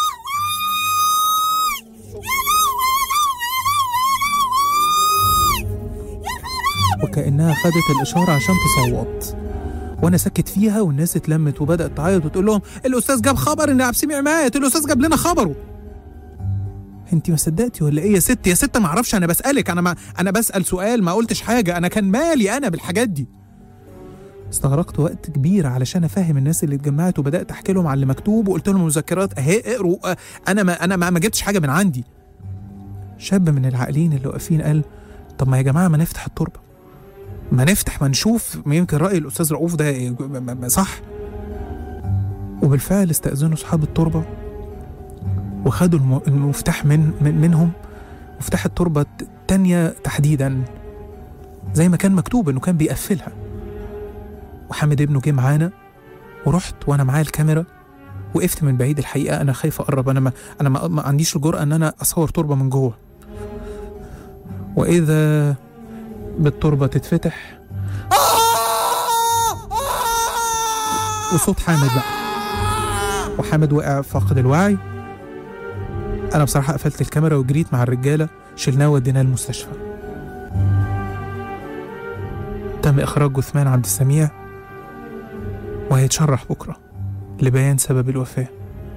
D: وكأنها خدت الإشارة عشان تصوت، وانا سكت فيها والناس اتلمت وبدأت تعيط وتقول لهم الأستاذ جاب خبر إن عبد السميع مات، الأستاذ جاب لنا خبره. انتي ما صدقتي ولا ايه يا ست؟ يا ست ما اعرفش، انا بسألك، انا ما انا بسأل سؤال، ما قلتش حاجة، انا كان مالي انا بالحاجات دي. استغرقت وقت كبير علشان افهم الناس اللي اتجمعت، وبدأت احكي لهم على اللي مكتوب وقلت لهم المذكرات اهي اقروا، انا ما انا ما, ما جبتش حاجة من عندي. شاب من العاقلين اللي واقفين قال طب ما يا جماعة ما نفتح التربة، ما نفتح ما نشوف، ما يمكن رأي الأستاذ رؤوف ده صح. وبالفعل استأذنوا أصحاب التربة وخدوا المفتاح من, من منهم، مفتاح التربة التانية تحديدا زي ما كان مكتوب انه كان بيقفلها. وحامد ابنه جه معانا ورحت وانا معايا الكاميرا، وقفت من بعيد، الحقيقة انا خايف اقرب، انا ما انا ما, ما عنديش الجرأة ان انا اصور تربة من جوه. واذا بالتربة تتفتح وصوت حامد بقى، وحامد وقع فاقد الوعي. أنا بصراحة قفلت الكاميرا وجريت مع الرجالة، شلناه وديناه المستشفى. تم إخراج جثمان عبد السميع وهيتشرح بكرة لبيان سبب الوفاة.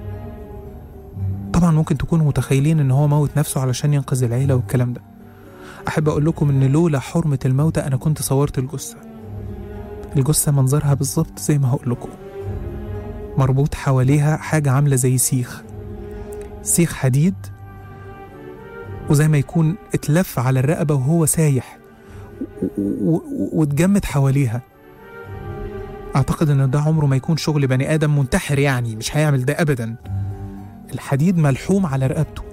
D: طبعا ممكن تكونوا متخيلين إن هو موت نفسه علشان ينقذ العيلة والكلام ده. أحب أقول لكم إن لولا حرمة الموتى أنا كنت صورت الجثة. الجثة منظرها بالظبط زي ما هقول لكم، مربوط حواليها حاجة عاملة زي سيخ سيخ حديد، وزي ما يكون اتلف على الرقبة وهو سايح، وتجمد حواليها. أعتقد أن ده عمره ما يكون شغل بني آدم منتحر، يعني مش هيعمل ده أبدا. الحديد ملحوم على رقبته.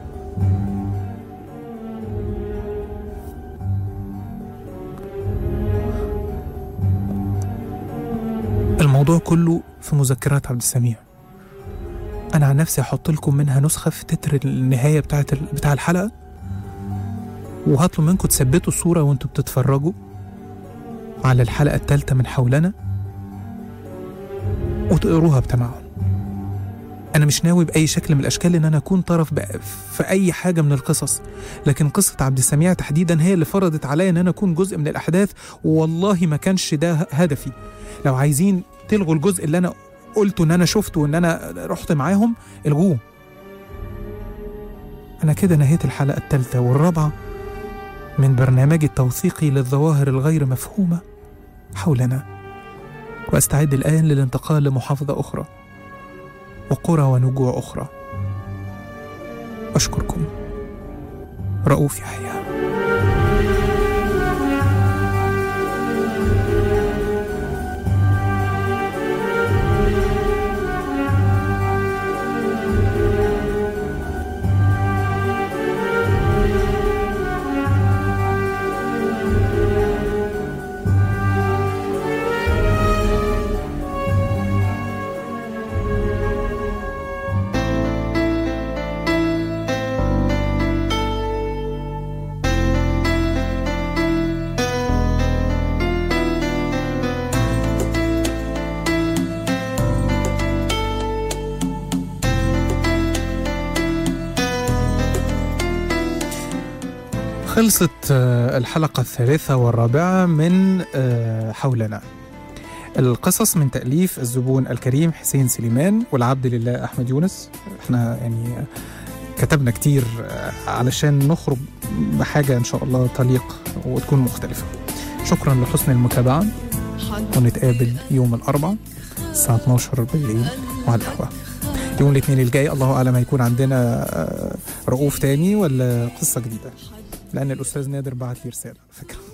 D: الموضوع كله في مذكرات عبد السميع. أنا عن نفسي هحط لكم منها نسخة في تتر النهاية بتاعت بتاع الحلقة، وهطلب منكم تثبتوا الصورة وانتوا بتتفرجوا على الحلقة الثالثة من حولنا وتقروها بتمعن. أنا مش ناوي بأي شكل من الأشكال إن أنا أكون طرف في أي حاجة من القصص، لكن قصة عبد السميع تحديدا هي اللي فرضت عليا إن أنا أكون جزء من الأحداث، والله ما كانش ده هدفي. لو عايزين تلغوا الجزء اللي أنا قلته إن أنا شفته وإن أنا رحت معاهم، الغوه. أنا كده نهيت الحلقة الثالثة والرابعة من برنامجي التوثيقي للظواهر الغير مفهومة حولنا، وأستعد الآن للانتقال لمحافظة أخرى وقرى ونجوع أخرى. أشكركم. رؤوف يحيى. خلصت الحلقة الثالثة والرابعة من حولنا. القصص من تأليف الزبون الكريم حسين سليمان والعبد لله أحمد يونس. احنا يعني كتبنا كتير علشان نخرج بحاجة إن شاء الله تليق وتكون مختلفة. شكرا لحسن المتابعة، ونتقابل يوم الأربعاء الساعة اثناشر بالليل وعلى القهوة. يوم الاثنين الجاي الله أعلم هيكون عندنا رؤوف تاني ولا قصة جديدة، لأن الأستاذ نادر بعت لي رسالة على فكرة.